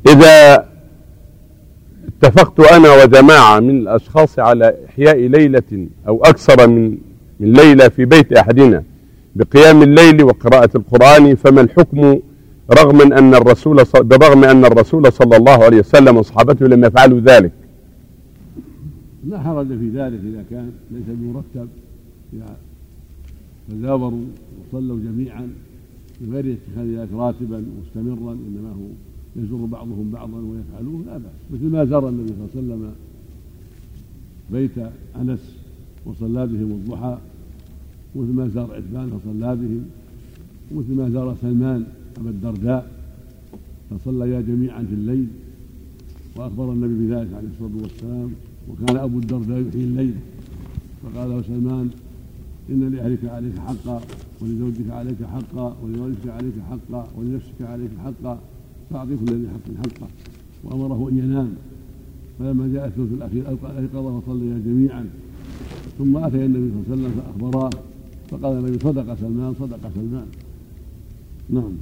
إذا اتفقت أنا وجماعة من الأشخاص على إحياء ليلة أو أكثر من ليلة في بيت أحدنا بقيام الليل وقراءة القرآن، فما الحكم بالرغم أن الرسول صلى الله عليه وسلم وصحابته لم يفعلوا ذلك؟ لا حرج في ذلك إذا كان ليس بمرتب، إذا تزاوروا وصلوا جميعا من غير اتخاذ ذلك راتبا مستمرا، إنما هو يزور بعضهم بعضا ويفعلوه لا بأس، مثل ما زار النبي صلى الله عليه وسلم بيت أنس وصلى بهم الضحى، ومثل ما زار عتبان فصلى بهم، ومثل ما زار سلمان أبا الدرداء فصليا جميعا في الليل، وأخبر النبي بذلك عليه الصلاة والسلام. وكان أبو الدرداء يحيي الليل، فقال له سلمان: إن لأهلك عليك حقا، ولزوجك عليك حقا، ولوالدك عليك حقا، ولنفسك عليك حقا، فأعطي كل ذي حق حقه. وأمره أن ينام، فلما جاء الثلث الأخير أيقظ فصليا جميعا، ثم أتي النبي صلى الله عليه وسلم فأخبراه، فقال النبي: صدق سلمان، صدق سلمان. نعم.